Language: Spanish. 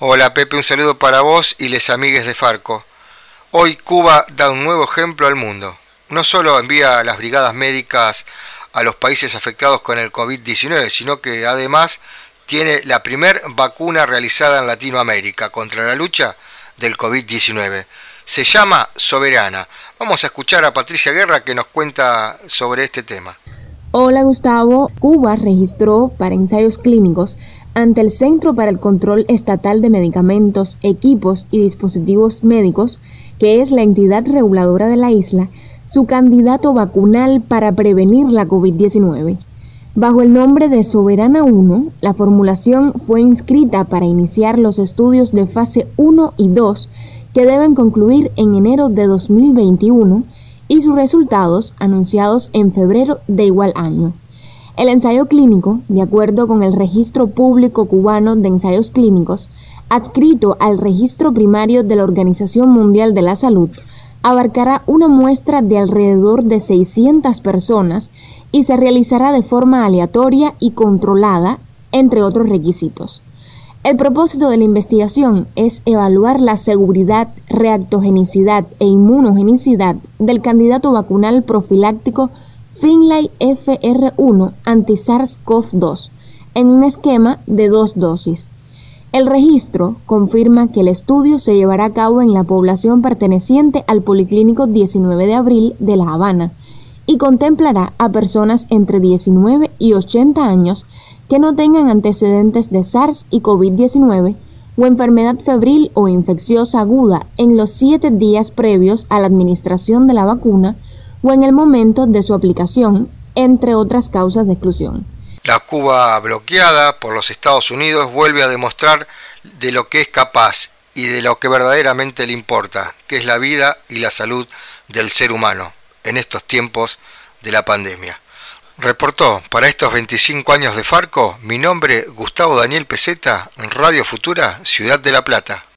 Hola Pepe, un saludo para vos y les amigues de Farco. Hoy Cuba da un nuevo ejemplo al mundo. No solo envía las brigadas médicas a los países afectados con el COVID-19, sino que además tiene la primer vacuna realizada en Latinoamérica contra la lucha del COVID-19. Se llama Soberana. Vamos a escuchar a Patricia Guerra que nos cuenta sobre este tema. Hola Gustavo, Cuba registró para ensayos clínicos ante el Centro para el Control Estatal de Medicamentos, Equipos y Dispositivos Médicos, que es la entidad reguladora de la isla, su candidato vacunal para prevenir la COVID-19. Bajo el nombre de Soberana 1, la formulación fue inscrita para iniciar los estudios de fase 1 y 2 que deben concluir en enero de 2021 y sus resultados anunciados en febrero de igual año. El ensayo clínico, de acuerdo con el Registro Público Cubano de Ensayos Clínicos, adscrito al registro primario de la Organización Mundial de la Salud, abarcará una muestra de alrededor de 600 personas y se realizará de forma aleatoria y controlada, entre otros requisitos. El propósito de la investigación es evaluar la seguridad, reactogenicidad e inmunogenicidad del candidato vacunal profiláctico Finlay FR1 anti-SARS-CoV-2 en un esquema de 2 dosis. El registro confirma que el estudio se llevará a cabo en la población perteneciente al Policlínico 19 de Abril de La Habana y contemplará a personas entre 19 y 80 años que no tengan antecedentes de SARS y COVID-19 o enfermedad febril o infecciosa aguda en los 7 días previos a la administración de la vacuna o en el momento de su aplicación, entre otras causas de exclusión. La Cuba bloqueada por los Estados Unidos vuelve a demostrar de lo que es capaz y de lo que verdaderamente le importa, que es la vida y la salud del ser humano en estos tiempos de la pandemia. Reportó para estos 25 años de Farco, mi nombre Gustavo Daniel Peseta, Radio Futura, Ciudad de La Plata.